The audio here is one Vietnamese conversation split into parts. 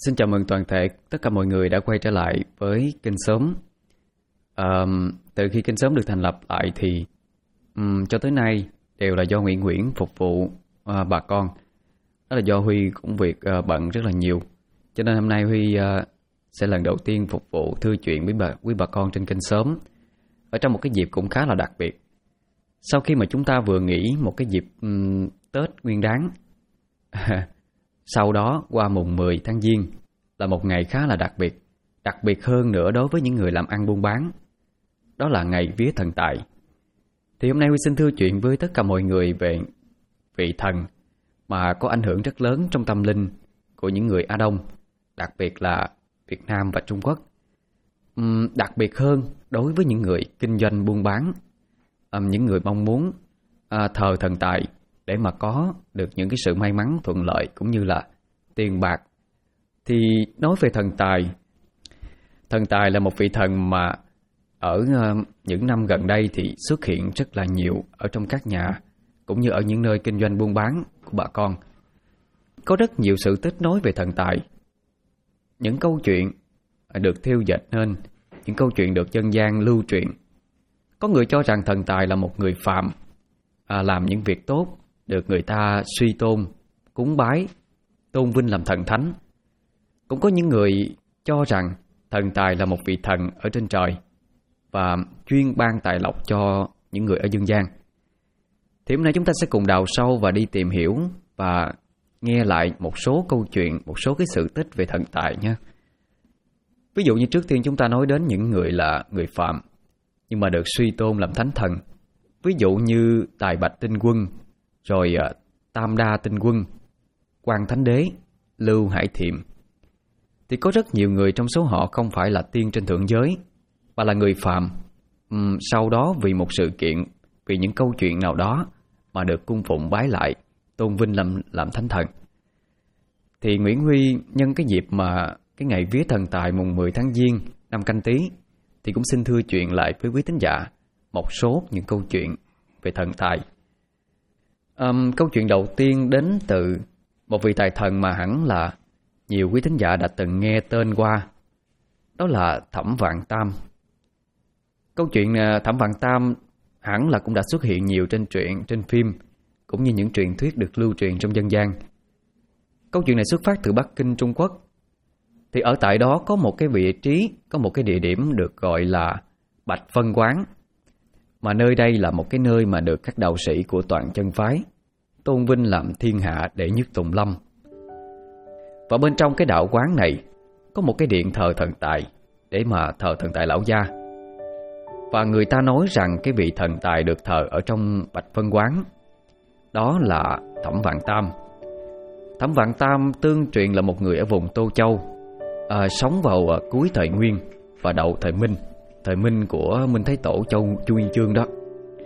Xin chào mừng toàn thể tất cả mọi người đã quay trở lại với kênh Sớm. Từ khi kênh Sớm được thành lập lại thì cho tới nay đều là do Nguyễn phục vụ bà con. Đó là do Huy cũng việc bận rất là nhiều. Cho nên hôm nay Huy sẽ lần đầu tiên phục vụ thư chuyện với quý bà con trên kênh Sớm ở trong một cái dịp cũng khá là đặc biệt. Sau khi mà chúng ta vừa nghỉ một cái dịp Tết Nguyên Đán, sau đó qua mùng 10 tháng Giêng là một ngày khá là đặc biệt hơn nữa đối với những người làm ăn buôn bán. Đó là ngày vía thần tài. Thì hôm nay Huy xin thưa chuyện với tất cả mọi người về vị thần mà có ảnh hưởng rất lớn trong tâm linh của những người Á Đông, đặc biệt là Việt Nam và Trung Quốc. Đặc biệt hơn đối với những người kinh doanh buôn bán, những người mong muốn thờ thần tài để mà có được những cái sự may mắn thuận lợi cũng như là tiền bạc. Thì nói về thần tài là một vị thần mà ở những năm gần đây thì xuất hiện rất là nhiều ở trong các nhà cũng như ở những nơi kinh doanh buôn bán của bà con. Có rất nhiều sự tích nối về thần tài. Những câu chuyện được thêu dệt nên, những câu chuyện được dân gian lưu truyền. Có người cho rằng thần tài là một người phàm, làm những việc tốt, được người ta suy tôn, cúng bái, tôn vinh làm thần thánh. Cũng có những người cho rằng thần tài là một vị thần ở trên trời và chuyên ban tài lộc cho những người ở dương gian. Thì hôm nay chúng ta sẽ cùng đào sâu và đi tìm hiểu và nghe lại một số câu chuyện, một số cái sự tích về thần tài nha. Ví dụ như trước tiên chúng ta nói đến những người là người phàm nhưng mà được suy tôn làm thánh thần. Ví dụ như Tài Bạch Tinh Quân, rồi Tam Đa Tinh Quân, Quan Thánh Đế, Lưu Hải Thiệm. Thì có rất nhiều người trong số họ không phải là tiên trên thượng giới, mà là người phàm. Sau đó vì một sự kiện, vì những câu chuyện nào đó mà được cung phụng bái lại, tôn vinh làm thánh thần. Thì Nguyễn Huy nhân cái dịp mà cái ngày vía thần tài mùng 10 tháng Giêng năm Canh Tý thì cũng xin thưa chuyện lại với quý thính giả một số những câu chuyện về thần tài. Câu chuyện đầu tiên đến từ một vị tài thần mà hẳn là nhiều quý thính giả đã từng nghe tên qua. Đó là Thẩm Vạn Tam. Câu chuyện Thẩm Vạn Tam hẳn là cũng đã xuất hiện nhiều trên truyện, trên phim, cũng như những truyền thuyết được lưu truyền trong dân gian. Câu chuyện này xuất phát từ Bắc Kinh, Trung Quốc. Thì ở tại đó có một cái vị trí, có một cái địa điểm được gọi là Bạch Vân Quán. Mà nơi đây là một cái nơi mà được các đạo sĩ của Toàn Chân Phái tôn vinh làm thiên hạ đệ nhất tùng lâm. Và bên trong cái đạo quán này có một cái điện thờ thần tài để mà thờ thần tài lão gia. Và người ta nói rằng cái vị thần tài được thờ ở trong Bạch Vân Quán đó là Thẩm Vạn Tam. Thẩm Vạn Tam tương truyền là một người ở vùng Tô Châu, sống vào cuối thời Nguyên và đầu thời Minh của Minh Thái Tổ Chu Nguyên Chương đó.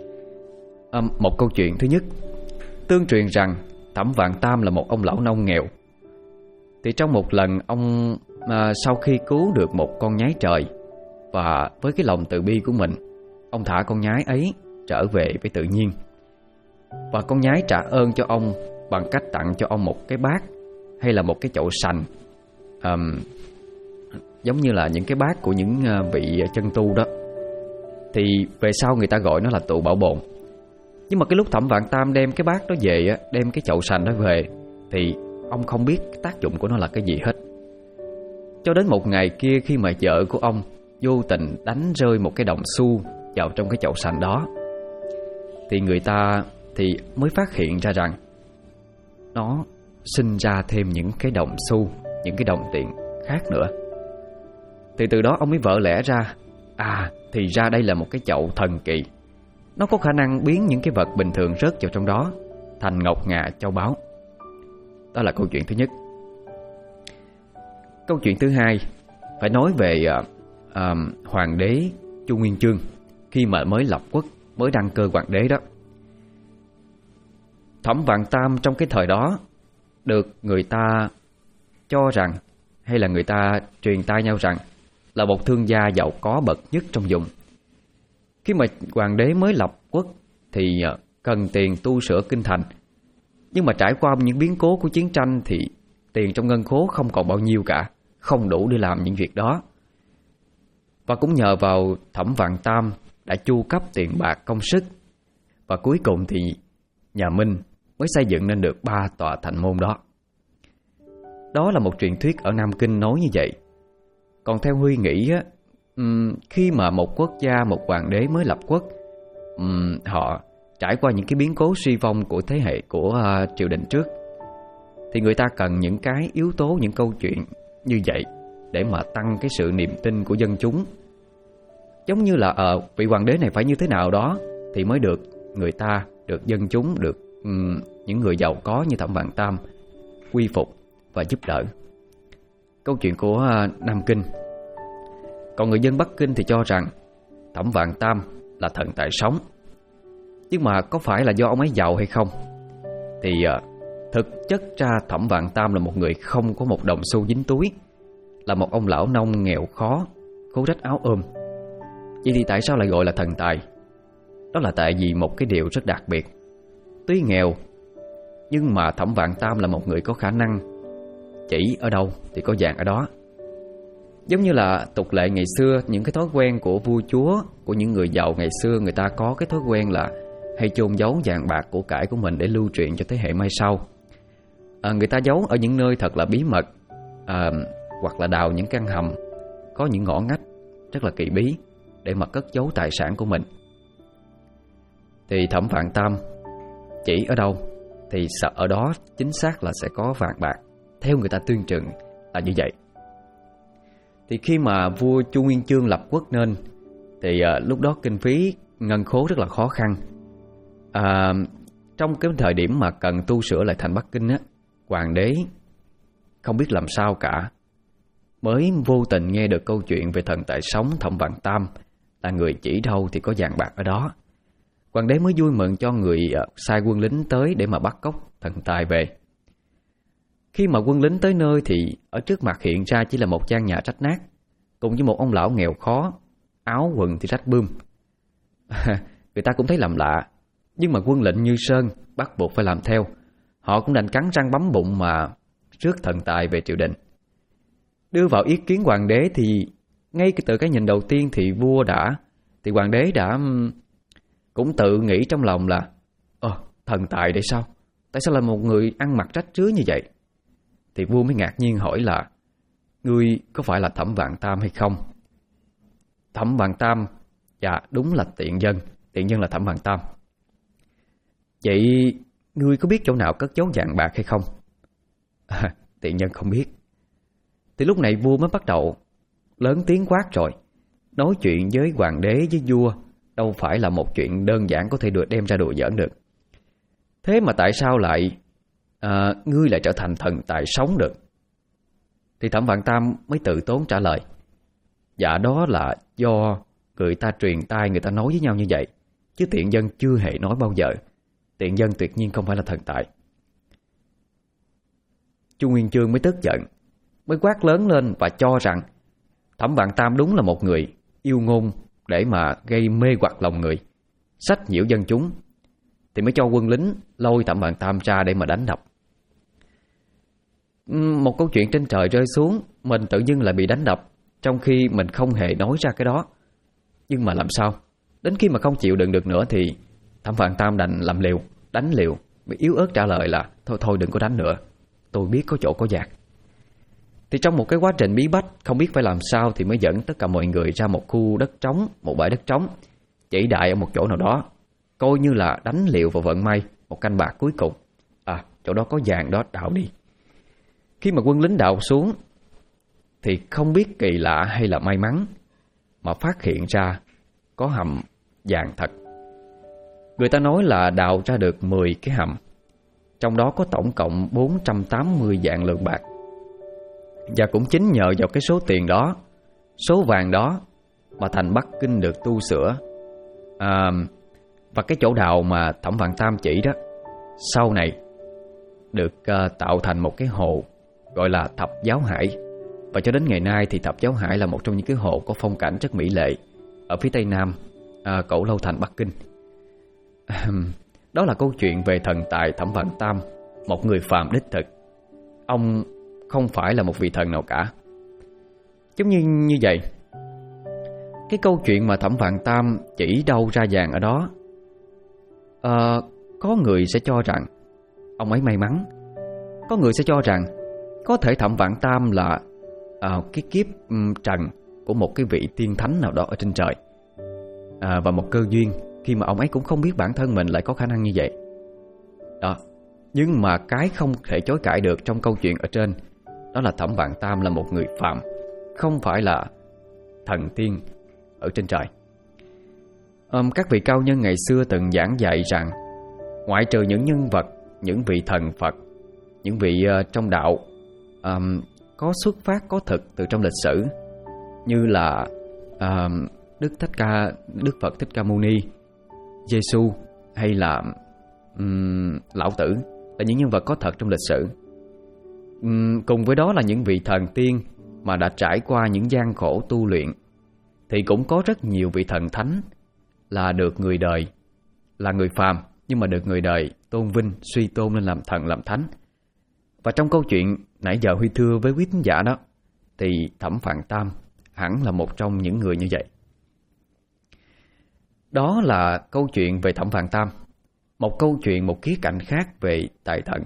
Một câu chuyện thứ nhất, tương truyền rằng Thẩm Vạn Tam là một ông lão nông nghèo. Thì trong một lần ông sau khi cứu được một con nhái trời, và với cái lòng từ bi của mình, ông thả con nhái ấy trở về với tự nhiên. Và con nhái trả ơn cho ông bằng cách tặng cho ông một cái bát hay là một cái chậu sành, giống như là những cái bát của những vị chân tu đó. Thì về sau người ta gọi nó là tụ bảo bồn. Nhưng mà cái lúc Thẩm Vạn Tam đem cái bát đó về, đem cái chậu sành đó về, thì ông không biết tác dụng của nó là cái gì hết. Cho đến một ngày kia, khi mà vợ của ông vô tình đánh rơi một cái đồng xu vào trong cái chậu sành đó, thì người ta thì mới phát hiện ra rằng nó sinh ra thêm những cái đồng xu, những cái đồng tiền khác nữa. Thì từ đó ông mới vỡ lẽ ra, thì ra đây là một cái chậu thần kỳ. Nó có khả năng biến những cái vật bình thường rớt vào trong đó thành ngọc ngà châu báu. Đó là câu chuyện thứ nhất. Câu chuyện thứ hai phải nói về Hoàng đế Chu Nguyên Chương khi mà mới lập quốc, mới đăng cơ hoàng đế đó. Thẩm Vạn Tam trong cái thời đó được người ta cho rằng, hay là người ta truyền tai nhau rằng, là một thương gia giàu có bậc nhất trong vùng. Khi mà hoàng đế mới lập quốc thì cần tiền tu sửa kinh thành. Nhưng mà trải qua những biến cố của chiến tranh thì tiền trong ngân khố không còn bao nhiêu cả, không đủ để làm những việc đó. Và cũng nhờ vào Thẩm Vạn Tam đã chu cấp tiền bạc công sức, và cuối cùng thì nhà Minh mới xây dựng nên được 3 tòa thành môn đó. Đó là một truyền thuyết ở Nam Kinh nói như vậy. Còn theo Huy nghĩ á, khi mà một quốc gia, một hoàng đế mới lập quốc, họ trải qua những cái biến cố suy vong của thế hệ của triều đình trước, thì người ta cần những cái yếu tố, những câu chuyện như vậy để mà tăng cái sự niềm tin của dân chúng. Giống như là vị hoàng đế này phải như thế nào đó thì mới được người ta, được dân chúng, được những người giàu có như Thẩm Vạn Tam quy phục và giúp đỡ. Câu chuyện của Nam Kinh. Còn người dân Bắc Kinh thì cho rằng Thẩm Vạn Tam là thần tài sống. Nhưng mà có phải là do ông ấy giàu hay không thì thực chất ra Thẩm Vạn Tam là một người không có một đồng xu dính túi, là một ông lão nông nghèo khó, khố rách áo ôm. Vậy thì tại sao lại gọi là thần tài? Đó là tại vì một cái điều rất đặc biệt. Tuy nghèo, nhưng mà Thẩm Vạn Tam là một người có khả năng, chỉ ở đâu thì có vàng ở đó. Giống như là tục lệ ngày xưa, những cái thói quen của vua chúa, của những người giàu ngày xưa, người ta có cái thói quen là hay chôn giấu vàng bạc của cải của mình để lưu truyền cho thế hệ mai sau. Người ta giấu ở những nơi thật là bí mật, hoặc là đào những căn hầm có những ngõ ngách rất là kỳ bí để mà cất giấu tài sản của mình. Thì Thẩm Vạn Tam chỉ ở đâu thì sợ ở đó chính xác là sẽ có vàng bạc. Theo người ta tuyên truyền là như vậy. Thì khi mà vua Chu Nguyên Chương lập quốc nên thì lúc đó kinh phí ngân khố rất là khó khăn. Trong cái thời điểm mà cần tu sửa lại thành Bắc Kinh á, hoàng đế không biết làm sao cả, mới vô tình nghe được câu chuyện về thần tài sống Thẩm Vạn Tam là người chỉ đâu thì có vàng bạc ở đó. Hoàng đế mới vui mừng cho người sai quân lính tới để mà bắt cóc thần tài về. Khi mà quân lính tới nơi thì ở trước mặt hiện ra chỉ là một gian nhà rách nát, cùng với một ông lão nghèo khó, áo quần thì rách bươm. Người ta cũng thấy làm lạ, nhưng mà quân lệnh như sơn, bắt buộc phải làm theo. Họ cũng đành cắn răng bấm bụng mà rước thần tài về triều đình. Đưa vào ý kiến hoàng đế thì ngay từ cái nhìn đầu tiên thì hoàng đế đã cũng tự nghĩ trong lòng là thần tài để sao? Tại sao là một người ăn mặc rách rưới như vậy? Thì vua mới ngạc nhiên hỏi là: ngươi có phải là Thẩm Vạn Tam hay không? Thẩm Vạn Tam, dạ đúng là tiện dân là Thẩm Vạn Tam. Vậy ngươi có biết chỗ nào cất giấu vàng bạc hay không? Tiện nhân không biết. Thì lúc này vua mới bắt đầu lớn tiếng quát rồi. Nói chuyện với hoàng đế với vua đâu phải là một chuyện đơn giản có thể được đem ra đùa giỡn được. Thế mà tại sao lại ngươi lại trở thành thần tài sống được? Thì Thẩm Vạn Tam mới tự tốn trả lời: dạ đó là do người ta truyền tai người ta nói với nhau như vậy, chứ tiện dân chưa hề nói bao giờ. Tiện dân tuyệt nhiên không phải là thần tài. Chu Nguyên Chương mới tức giận, mới quát lớn lên và cho rằng Thẩm Vạn Tam đúng là một người yêu ngôn để mà gây mê hoặc lòng người, sách nhiễu dân chúng. Thì mới cho quân lính lôi Thẩm Vạn Tam ra để mà đánh đập. Một câu chuyện trên trời rơi xuống, mình tự dưng lại bị đánh đập, trong khi mình không hề nói ra cái đó. Nhưng mà làm sao? Đến khi mà không chịu đựng được nữa thì Thẩm Vạn Tam đành làm liều, đánh liều, mới yếu ớt trả lời là thôi đừng có đánh nữa, tôi biết có chỗ có vàng. Thì trong một cái quá trình bí bách không biết phải làm sao thì mới dẫn tất cả mọi người ra một khu đất trống, một bãi đất trống, chỉ đại ở một chỗ nào đó, coi như là đánh liều vào vận may một canh bạc cuối cùng. Chỗ đó có vàng đó, đào đi. Khi mà quân lính đào xuống thì không biết kỳ lạ hay là may mắn mà phát hiện ra có hầm vàng thật. Người ta nói là đào ra được 10 cái hầm, trong đó có tổng cộng 480 vạn lượng bạc. Và cũng chính nhờ vào cái số tiền đó, số vàng đó mà thành Bắc Kinh được tu sửa. Và cái chỗ đào mà Thẩm Vạn Tam chỉ đó, sau này được tạo thành một cái hồ gọi là Thập Giáo Hải. Và cho đến ngày nay thì Thập Giáo Hải là một trong những cái hồ có phong cảnh rất mỹ lệ ở phía tây nam cổ lâu thành Bắc Kinh. Đó là câu chuyện về thần tài Thẩm Vạn Tam, một người phàm đích thực. Ông không phải là một vị thần nào cả. Giống như vậy. Cái câu chuyện mà Thẩm Vạn Tam chỉ đâu ra vàng ở đó, có người sẽ cho rằng ông ấy may mắn, có người sẽ cho rằng có thể Thẩm Vạn Tam là cái kiếp trần của một cái vị tiên thánh nào đó ở trên trời, và một cơ duyên khi mà ông ấy cũng không biết bản thân mình lại có khả năng như vậy đó. Nhưng mà cái không thể chối cãi được trong câu chuyện ở trên, đó là Thẩm Vạn Tam là một người phàm, không phải là thần tiên ở trên trời. Các vị cao nhân ngày xưa từng giảng dạy rằng ngoại trừ những nhân vật, những vị thần Phật, những vị trong đạo có xuất phát có thực từ trong lịch sử, như là Đức Phật Thích Ca Mâu Ni, Giêsu hay là Lão Tử, là những nhân vật có thật trong lịch sử. Cùng với đó là những vị thần tiên mà đã trải qua những gian khổ tu luyện, thì cũng có rất nhiều vị thần thánh là được người đời, là người phàm, nhưng mà được người đời tôn vinh, suy tôn lên làm thần, làm thánh. Và trong câu chuyện nãy giờ Huy thưa với quý thính giả đó, thì Thẩm Vạn Tam hẳn là một trong những người như vậy. Đó là câu chuyện về Thẩm Vạn Tam. Một câu chuyện, một khía cạnh khác về Tài Thần.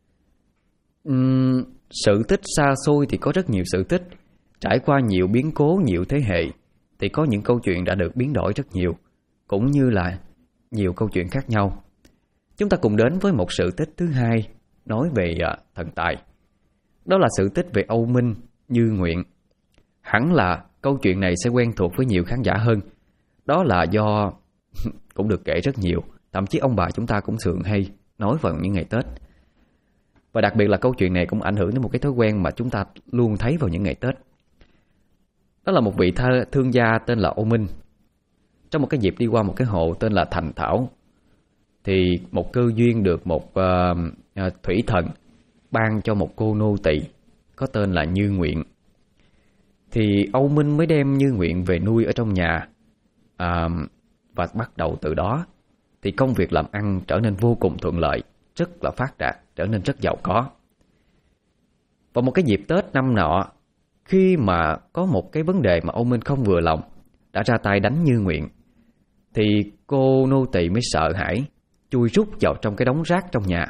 Sự tích xa xôi thì có rất nhiều sự tích, trải qua nhiều biến cố, nhiều thế hệ, thì có những câu chuyện đã được biến đổi rất nhiều, cũng như là nhiều câu chuyện khác nhau. Chúng ta cùng đến với một sự tích thứ hai, nói về thần tài. Đó là sự tích về Âu Minh, Như Nguyện. Hẳn là câu chuyện này sẽ quen thuộc với nhiều khán giả hơn. Đó là do cũng được kể rất nhiều, thậm chí ông bà chúng ta cũng thường hay nói vào những ngày Tết. Và đặc biệt là câu chuyện này cũng ảnh hưởng đến một cái thói quen mà chúng ta luôn thấy vào những ngày Tết. Đó là một vị thương gia tên là Âu Minh. Trong một cái dịp đi qua một cái hồ tên là Thành Thảo, thì một cơ duyên được một thủy thần ban cho một cô nô tỳ có tên là Như Nguyện. Thì Âu Minh mới đem Như Nguyện về nuôi ở trong nhà, và bắt đầu từ đó thì công việc làm ăn trở nên vô cùng thuận lợi, rất là phát đạt, trở nên rất giàu có. Vào một cái dịp Tết năm nọ, khi mà có một cái vấn đề mà Âu Minh không vừa lòng, đã ra tay đánh Như Nguyện, thì cô nô tỳ mới sợ hãi chui rút vào trong cái đống rác trong nhà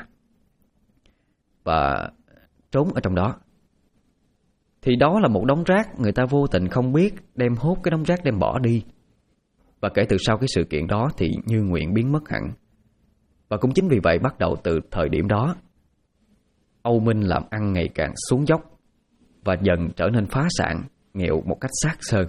và trốn ở trong đó. Thì đó là một đống rác người ta vô tình không biết đem hốt cái đống rác đem bỏ đi. Và kể từ sau cái sự kiện đó thì Như Nguyện biến mất hẳn. Và cũng chính vì vậy bắt đầu từ thời điểm đó, Âu Minh làm ăn ngày càng xuống dốc và dần trở nên phá sản, nghèo một cách xác sơn.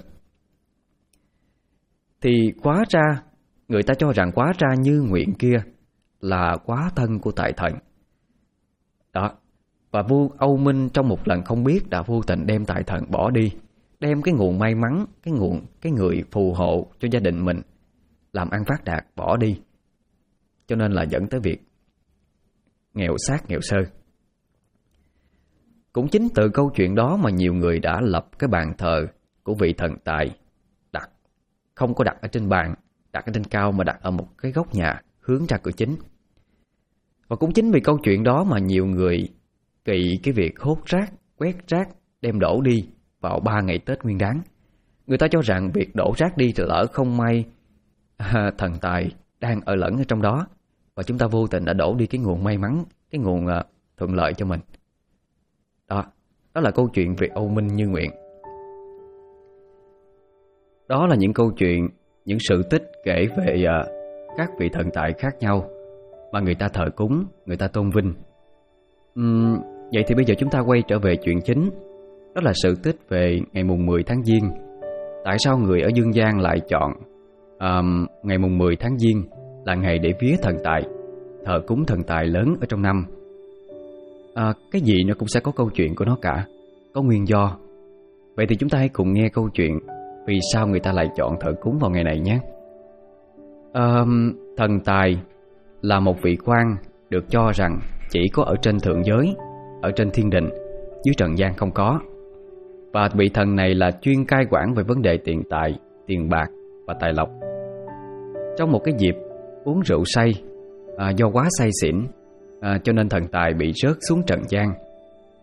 Thì quá ra, người ta cho rằng quá ra Như Nguyện kia là quá thân của Tài Thần đó. Và vua Âu Minh trong một lần không biết đã vô tình đem Tài Thần bỏ đi, đem cái nguồn may mắn, cái người phù hộ cho gia đình mình làm ăn phát đạt bỏ đi, cho nên là dẫn tới việc nghèo xác nghèo sơ. Cũng chính từ câu chuyện đó mà nhiều người đã lập cái bàn thờ của vị thần tài, không có đặt ở trên bàn, đặt ở trên cao, mà đặt ở một cái góc nhà hướng ra cửa chính. Và cũng chính vì câu chuyện đó mà nhiều người kỵ cái việc hốt rác, quét rác, đem đổ đi vào 3 ngày Tết Nguyên Đán. Người ta cho rằng việc đổ rác đi thì lỡ không may thần tài đang ở lẫn ở trong đó, và chúng ta vô tình đã đổ đi cái nguồn may mắn, cái nguồn thuận lợi cho mình. Đó là câu chuyện về Âu Minh Như Nguyện. Đó là những câu chuyện, những sự tích kể về các vị thần tài khác nhau mà người ta thờ cúng, người ta tôn vinh. Vậy thì bây giờ chúng ta quay trở về chuyện chính. Đó là sự tích về ngày mùng 10 tháng Giêng. Tại sao người ở Dương gian lại chọn ngày mùng 10 tháng Giêng là ngày để vía thần tài, thờ cúng thần tài lớn ở trong năm? Cái gì nó cũng sẽ có câu chuyện của nó cả, có nguyên do. Vậy thì chúng ta hãy cùng nghe câu chuyện vì sao người ta lại chọn thờ cúng vào ngày này nhé. Thần tài là một vị quan được cho rằng chỉ có ở trên thượng giới, ở trên thiên đình, dưới trần gian không có. Và vị thần này là chuyên cai quản về vấn đề tiền tài, tiền bạc và tài lộc. Trong một cái dịp uống rượu say, do quá say xỉn, cho nên thần tài bị rớt xuống trần gian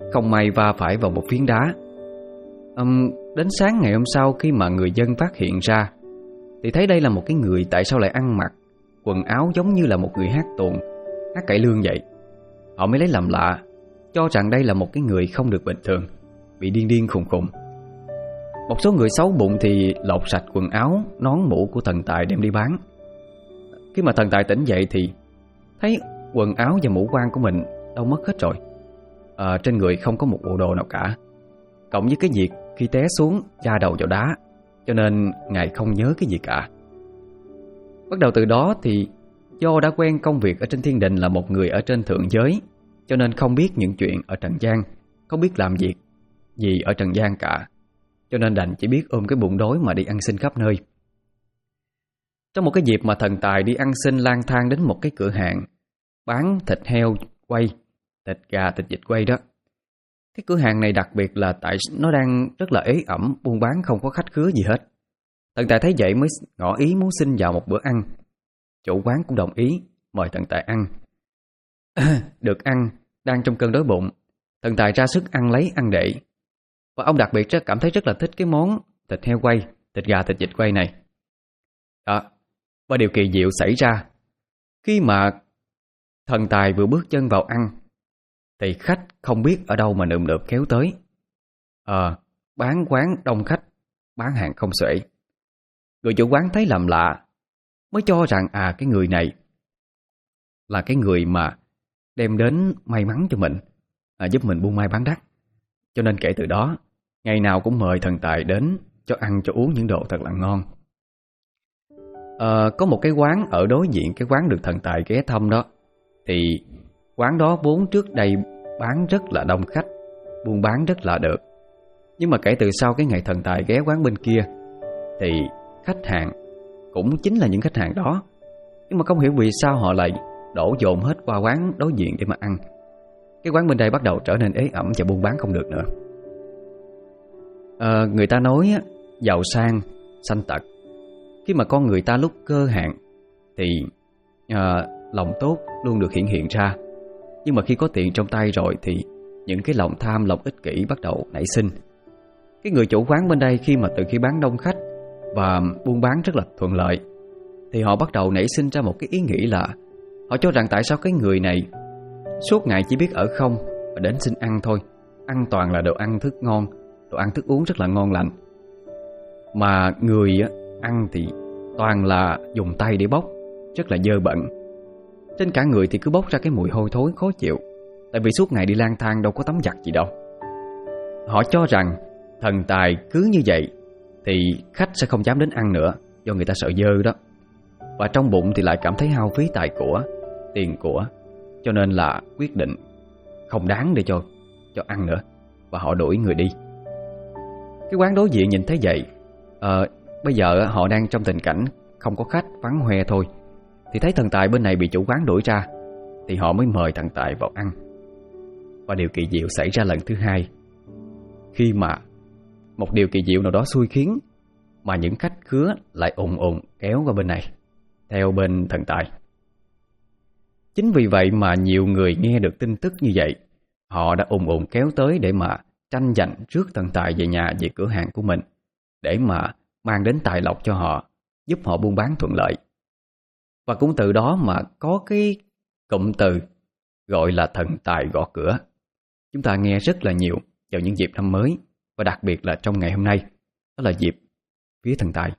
không may va phải vào một phiến đá. Đến sáng ngày hôm sau, khi mà người dân phát hiện ra thì thấy đây là một cái người tại sao lại ăn mặc quần áo giống như là một người hát tuồng, hát cải lương vậy. Họ mới lấy làm lạ, cho rằng đây là một cái người không được bình thường, bị điên điên khùng khùng. Một số người xấu bụng thì lột sạch quần áo, nón mũ của thần tài đem đi bán. Khi mà thần tài tỉnh dậy thì thấy quần áo và mũ quan của mình đâu mất hết rồi. Trên người không có một bộ đồ nào cả, cộng với cái việc khi té xuống va đầu vào đá, cho nên ngài không nhớ cái gì cả. Bắt đầu từ đó thì do đã quen công việc ở trên thiên đình là một người ở trên thượng giới, cho nên không biết những chuyện ở trần gian, không biết làm việc gì ở trần gian cả, cho nên đành chỉ biết ôm cái bụng đói mà đi ăn xin khắp nơi. Trong một cái dịp mà thần tài đi ăn xin lang thang đến một cái cửa hàng bán thịt heo quay, thịt gà, thịt vịt quay đó. Cái cửa hàng này đặc biệt là tại nó đang rất là ế ẩm, buôn bán không có khách khứa gì hết. Thần tài thấy vậy mới ngỏ ý muốn xin vào một bữa ăn. Chủ quán cũng đồng ý mời thần tài ăn. Được ăn, đang trong cơn đói bụng, thần tài ra sức ăn lấy ăn để. Và ông đặc biệt cảm thấy rất là thích cái món thịt heo quay, thịt gà, thịt vịt quay này. Đó, và điều kỳ diệu xảy ra khi mà thần tài vừa bước chân vào ăn thì khách không biết ở đâu mà nườm nượp kéo tới. Bán quán đông khách, bán hàng không xuể. Người chủ quán thấy làm lạ, mới cho rằng cái người này là cái người mà đem đến may mắn cho mình, giúp mình buôn may bán đắt. Cho nên kể từ đó, ngày nào cũng mời thần tài đến cho ăn cho uống những đồ thật là ngon. Có một cái quán ở đối diện cái quán được thần tài ghé thăm đó, thì quán đó vốn trước đây bán rất là đông khách, buôn bán rất là được. Nhưng mà kể từ sau cái ngày thần tài ghé quán bên kia thì khách hàng cũng chính là những khách hàng đó, nhưng mà không hiểu vì sao họ lại đổ dồn hết qua quán đối diện để mà ăn. Cái quán bên đây bắt đầu trở nên ế ẩm và buôn bán không được nữa. Người ta nói giàu sang sanh tật. Khi mà con người ta lúc cơ hạn thì lòng tốt luôn được hiện hiện ra. Nhưng mà khi có tiền trong tay rồi thì những cái lòng tham, lòng ích kỷ bắt đầu nảy sinh. Cái người chủ quán bên đây khi mà từ khi bán đông khách và buôn bán rất là thuận lợi thì họ bắt đầu nảy sinh ra một cái ý nghĩ là họ cho rằng tại sao cái người này suốt ngày chỉ biết ở không và đến xin ăn thôi, ăn toàn là đồ ăn thức ngon, đồ ăn thức uống rất là ngon lành, mà người ăn thì toàn là dùng tay để bóc, rất là dơ bẩn. Trên cả người thì cứ bốc ra cái mùi hôi thối khó chịu, tại vì suốt ngày đi lang thang đâu có tắm giặt gì đâu. Họ cho rằng thần tài cứ như vậy thì khách sẽ không dám đến ăn nữa, do người ta sợ dơ đó. Và trong bụng thì lại cảm thấy hao phí tài của, tiền của, cho nên là quyết định không đáng để cho ăn nữa, và họ đuổi người đi. Cái quán đối diện nhìn thấy vậy, bây giờ họ đang trong tình cảnh không có khách, vắng hoe thôi, thì thấy thần tài bên này bị chủ quán đuổi ra, thì họ mới mời thần tài vào ăn. Và điều kỳ diệu xảy ra lần thứ hai, khi mà một điều kỳ diệu nào đó xui khiến mà những khách khứa lại ùn kéo qua bên này, theo bên thần tài. Chính vì vậy mà nhiều người nghe được tin tức như vậy, họ đã ùn kéo tới để mà tranh giành rước thần tài về nhà, về cửa hàng của mình, để mà mang đến tài lộc cho họ, giúp họ buôn bán thuận lợi. Và cũng từ đó mà có cái cụm từ gọi là thần tài gõ cửa. Chúng ta nghe rất là nhiều vào những dịp năm mới, và đặc biệt là trong ngày hôm nay, đó là dịp vía thần tài.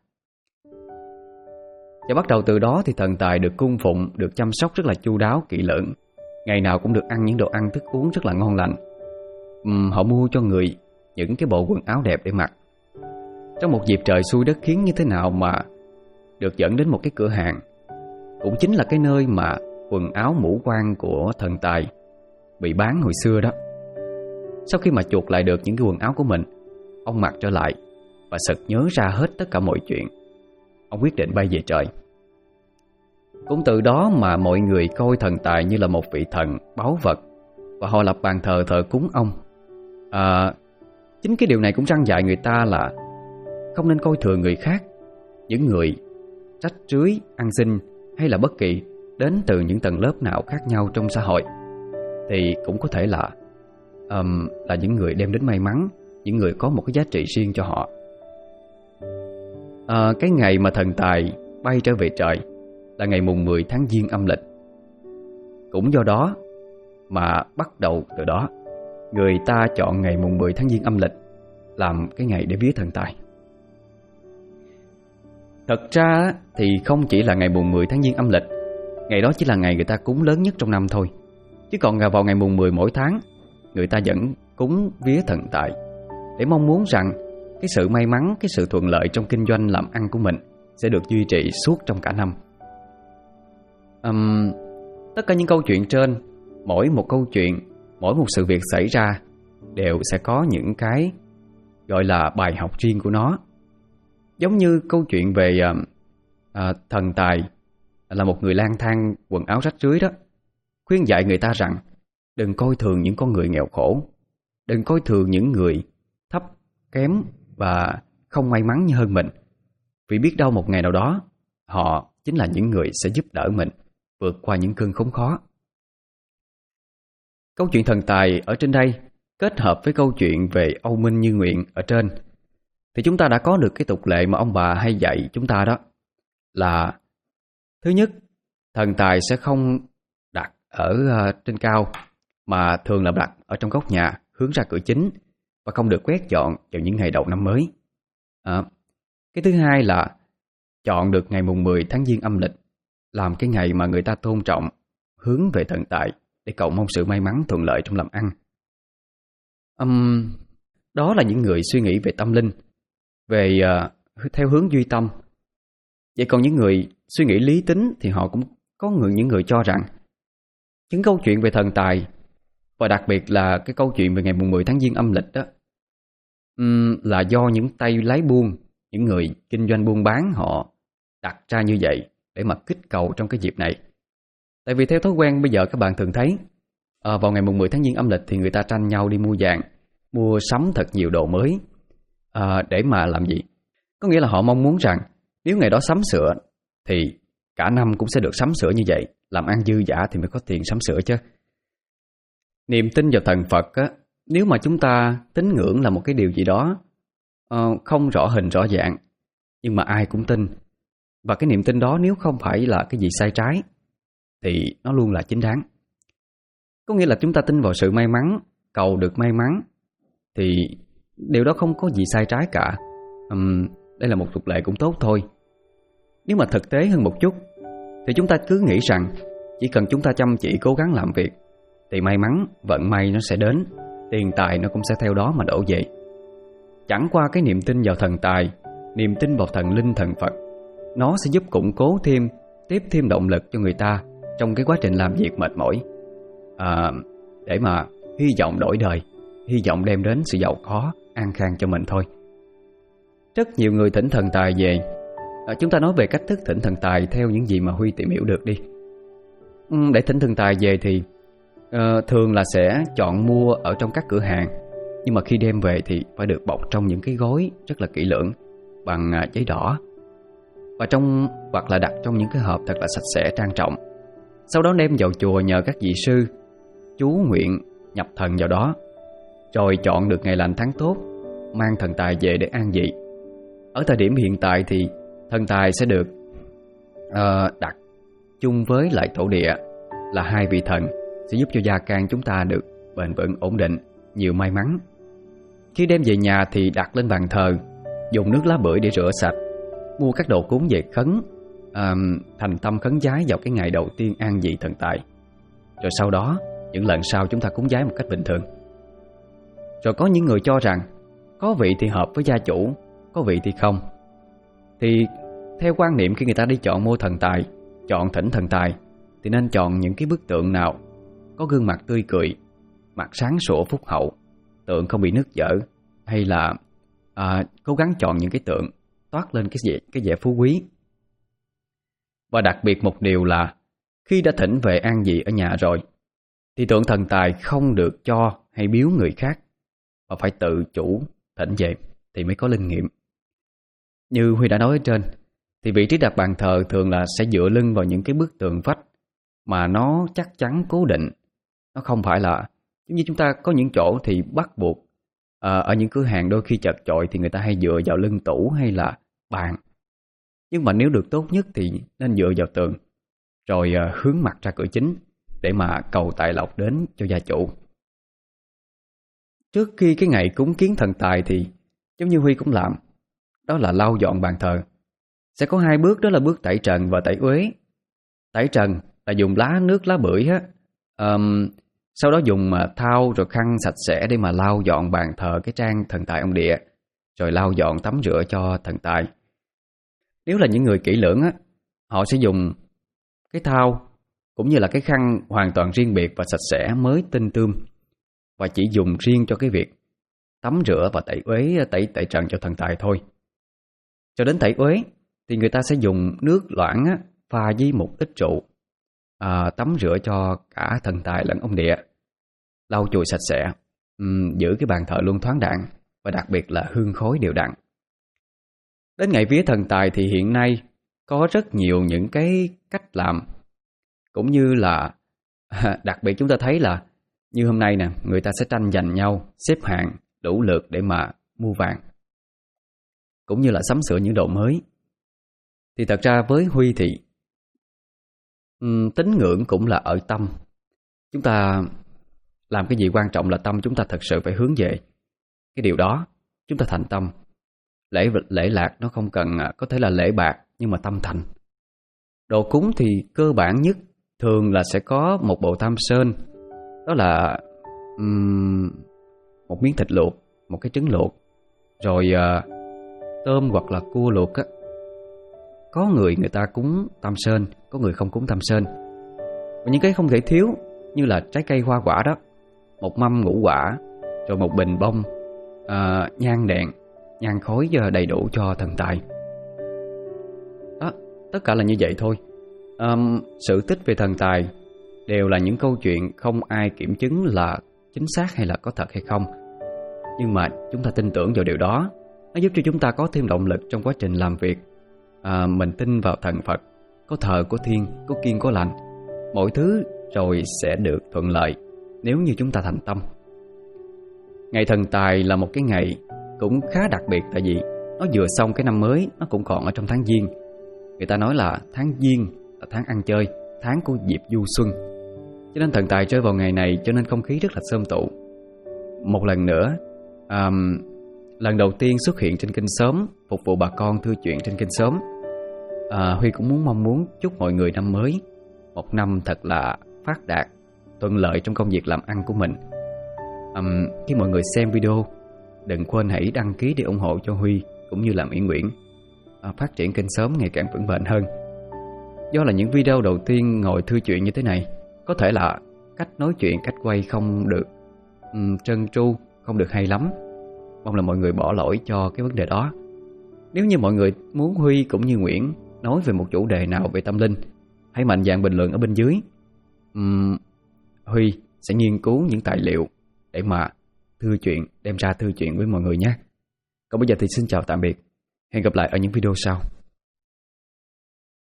Và bắt đầu từ đó thì thần tài được cung phụng, được chăm sóc rất là chu đáo, kỹ lưỡng. Ngày nào cũng được ăn những đồ ăn thức uống rất là ngon lành. Họ mua cho người những cái bộ quần áo đẹp để mặc. Trong một dịp trời xui đất khiến như thế nào mà được dẫn đến một cái cửa hàng, cũng chính là cái nơi mà quần áo mũ quan của thần tài bị bán hồi xưa đó. Sau khi mà chuộc lại được những cái quần áo của mình, ông mặc trở lại và sực nhớ ra hết tất cả mọi chuyện. Ông quyết định bay về trời. Cũng từ đó mà mọi người coi thần tài như là một vị thần báu vật, và họ lập bàn thờ thờ cúng ông. Chính cái điều này cũng răn dạy người ta là không nên coi thường người khác. Những người rách rưới, ăn xin hay là bất kỳ đến từ những tầng lớp nào khác nhau trong xã hội thì cũng có thể là là những người đem đến may mắn, những người có một cái giá trị riêng cho họ. Cái ngày mà thần tài bay trở về trời là ngày mùng 10 tháng Giêng âm lịch. Cũng do đó mà bắt đầu từ đó, người ta chọn ngày mùng 10 tháng Giêng âm lịch làm cái ngày để vía thần tài. Thật ra thì không chỉ là ngày mùng 10 tháng Giêng âm lịch, ngày đó chỉ là ngày người ta cúng lớn nhất trong năm thôi. Chứ còn vào ngày mùng 10 mỗi tháng, người ta vẫn cúng vía thần tài để mong muốn rằng cái sự may mắn, cái sự thuận lợi trong kinh doanh làm ăn của mình sẽ được duy trì suốt trong cả năm. Tất cả những câu chuyện trên, mỗi một câu chuyện, mỗi một sự việc xảy ra đều sẽ có những cái gọi là bài học riêng của nó. Giống như câu chuyện về thần tài là một người lang thang quần áo rách rưới đó, khuyên dạy người ta rằng đừng coi thường những con người nghèo khổ, đừng coi thường những người thấp, kém và không may mắn như hơn mình. Vì biết đâu một ngày nào đó, họ chính là những người sẽ giúp đỡ mình vượt qua những cơn khốn khó. Câu chuyện thần tài ở trên đây kết hợp với câu chuyện về Âu Minh Như Nguyện ở trên, thì chúng ta đã có được cái tục lệ mà ông bà hay dạy chúng ta, đó là: thứ nhất, thần tài sẽ không đặt ở trên cao, mà thường là đặt ở trong góc nhà hướng ra cửa chính và không được quét dọn vào những ngày đầu năm mới. Cái thứ hai là chọn được ngày mùng 10 tháng Giêng âm lịch làm cái ngày mà người ta tôn trọng, hướng về thần tài để cầu mong sự may mắn thuận lợi trong làm ăn. Đó là những người suy nghĩ về tâm linh, về theo hướng duy tâm. Vậy còn những người suy nghĩ lý tính thì họ cũng có những người cho rằng những câu chuyện về thần tài, và đặc biệt là cái câu chuyện về ngày mùng 10 tháng Giêng âm lịch đó, là do những tay lái buôn, những người kinh doanh buôn bán họ đặt ra như vậy để mà kích cầu trong cái dịp này. Tại vì theo thói quen bây giờ các bạn thường thấy vào ngày mùng 10 tháng Giêng âm lịch thì người ta tranh nhau đi mua vàng, mua sắm thật nhiều đồ mới. Để mà làm gì? Có nghĩa là họ mong muốn rằng nếu ngày đó sắm sửa thì cả năm cũng sẽ được sắm sửa như vậy. Làm ăn dư dả thì mới có tiền sắm sửa chứ. Niềm tin vào thần Phật á, nếu mà chúng ta tín ngưỡng là một cái điều gì đó không rõ hình rõ dạng, nhưng mà ai cũng tin, và cái niềm tin đó nếu không phải là cái gì sai trái thì nó luôn là chính đáng. Có nghĩa là chúng ta tin vào sự may mắn, cầu được may mắn, thì điều đó không có gì sai trái cả. Đây là một tục lệ cũng tốt thôi. Nếu mà thực tế hơn một chút thì chúng ta cứ nghĩ rằng chỉ cần chúng ta chăm chỉ cố gắng làm việc thì may mắn, vận may nó sẽ đến, tiền tài nó cũng sẽ theo đó mà đổ về. Chẳng qua cái niềm tin vào thần tài, niềm tin vào thần linh thần Phật, nó sẽ giúp củng cố thêm, tiếp thêm động lực cho người ta trong cái quá trình làm việc mệt mỏi, để mà hy vọng đổi đời, hy vọng đem đến sự giàu có, an khang cho mình thôi. Rất nhiều người thỉnh thần tài về. Chúng ta nói về cách thức thỉnh thần tài theo những gì mà Huy tìm hiểu được đi. Để thỉnh thần tài về thì thường là sẽ chọn mua ở trong các cửa hàng, nhưng mà khi đem về thì phải được bọc trong những cái gói rất là kỹ lưỡng bằng giấy đỏ, và hoặc là đặt trong những cái hộp thật là sạch sẽ trang trọng. Sau đó đem vào chùa nhờ các vị sư chú nguyện nhập thần vào đó, rồi chọn được ngày lành tháng tốt, mang thần tài về để an vị. Ở thời điểm hiện tại thì thần tài sẽ được đặt chung với lại thổ địa, là hai vị thần sẽ giúp cho gia can chúng ta được bền vững, ổn định, nhiều may mắn. Khi đem về nhà thì đặt lên bàn thờ, dùng nước lá bưởi để rửa sạch, mua các đồ cúng về khấn, thành tâm khấn vái vào cái ngày đầu tiên an vị thần tài. Rồi sau đó những lần sau chúng ta cúng vái một cách bình thường. Rồi có những người cho rằng có vị thì hợp với gia chủ, có vị thì không. Thì theo quan niệm khi người ta đi chọn mua thần tài, chọn thỉnh thần tài, thì nên chọn những cái bức tượng nào có gương mặt tươi cười, mặt sáng sủa phúc hậu, tượng không bị nứt vỡ, hay là cố gắng chọn những cái tượng toát lên cái vẻ phú quý. Và đặc biệt một điều là khi đã thỉnh về an vị ở nhà rồi thì tượng thần tài không được cho hay biếu người khác, mà phải tự chủ thỉnh về thì mới có linh nghiệm. Như Huy đã nói ở trên, thì vị trí đặt bàn thờ thường là sẽ dựa lưng vào những cái bức tường vách mà nó chắc chắn cố định. Nó không phải là Giống như chúng ta có những chỗ thì bắt buộc ở những cửa hàng đôi khi chật chội thì người ta hay dựa vào lưng tủ hay là bàn. Nhưng mà nếu được tốt nhất thì nên dựa vào tường, rồi hướng mặt ra cửa chính để mà cầu tài lộc đến cho gia chủ. Trước khi cái ngày cúng kiến thần tài thì giống như Huy cũng làm, đó là lau dọn bàn thờ. Sẽ có hai bước, đó là bước tẩy trần và tẩy uế. Tẩy trần là dùng nước lá bưởi á, sau đó dùng thau rồi khăn sạch sẽ để mà lau dọn bàn thờ cái trang thần tài ông địa, rồi lau dọn tắm rửa cho thần tài. Nếu là những người kỹ lưỡng á, họ sẽ dùng cái thau cũng như là cái khăn hoàn toàn riêng biệt và sạch sẽ mới tinh tươm, và chỉ dùng riêng cho cái việc tắm rửa và tẩy uế, tẩy trần cho thần tài thôi. Cho đến tẩy uế thì người ta sẽ dùng nước loãng á, pha với một ít rượu, tắm rửa cho cả thần tài lẫn ông địa, lau chùi sạch sẽ, giữ cái bàn thờ luôn thoáng đãng và đặc biệt là hương khói đều đặn. Đến ngày vía thần tài thì hiện nay có rất nhiều những cái cách làm, cũng như là đặc biệt chúng ta thấy là như hôm nay nè, người ta sẽ tranh giành nhau xếp hạng đủ lượt để mà mua vàng, cũng như là sắm sửa những đồ mới. Thì thật ra với Huy thì tín ngưỡng cũng là ở tâm. Chúng ta làm cái gì quan trọng là tâm chúng ta thật sự phải hướng về cái điều đó. Chúng ta thành tâm. Lễ lạc nó không cần có thể là lễ bạc, nhưng mà tâm thành. Đồ cúng thì cơ bản nhất thường là sẽ có một bộ tam sơn, đó là một miếng thịt luộc, một cái trứng luộc, rồi tôm hoặc là cua luộc á. Có người ta cúng tam sơn, có người không cúng tam sơn. Và những cái không thể thiếu như là trái cây hoa quả đó, một mâm ngũ quả, rồi một bình bông, nhang đèn, nhang khói đầy đủ cho thần tài. Đó, tất cả là như vậy thôi. Sự tích về thần tài đều là những câu chuyện không ai kiểm chứng là chính xác hay là có thật hay không. Nhưng mà chúng ta tin tưởng vào điều đó, nó giúp cho chúng ta có thêm động lực trong quá trình làm việc. Mình tin vào thần Phật, có thờ có thiên, có kiêng có lành, mọi thứ rồi sẽ được thuận lợi nếu như chúng ta thành tâm. Ngày thần tài là một cái ngày cũng khá đặc biệt, tại vì nó vừa xong cái năm mới, nó cũng còn ở trong tháng Giêng. Người ta nói là tháng Giêng là tháng ăn chơi, tháng của dịp du xuân, cho nên thần tài rơi vào ngày này, cho nên không khí rất là xôm tụ. Một lần nữa, lần đầu tiên xuất hiện trên kênh Xóm, phục vụ bà con thư chuyện trên kênh Xóm, Huy cũng mong muốn chúc mọi người năm mới một năm thật là phát đạt, thuận lợi trong công việc làm ăn của mình. Khi mọi người xem video, đừng quên hãy đăng ký để ủng hộ cho Huy cũng như là Mỹ Nguyễn phát triển kênh Xóm ngày càng vững bền hơn. Do là những video đầu tiên ngồi thư chuyện như thế này, có thể là cách nói chuyện, cách quay không được trơn tru, không được hay lắm. Mong là mọi người bỏ lỗi cho cái vấn đề đó. Nếu như mọi người muốn Huy cũng như Nguyễn nói về một chủ đề nào về tâm linh, hãy mạnh dạn bình luận ở bên dưới. Huy sẽ nghiên cứu những tài liệu để mà thư chuyện, đem ra thư chuyện với mọi người nhé. Còn bây giờ thì xin chào tạm biệt. Hẹn gặp lại ở những video sau.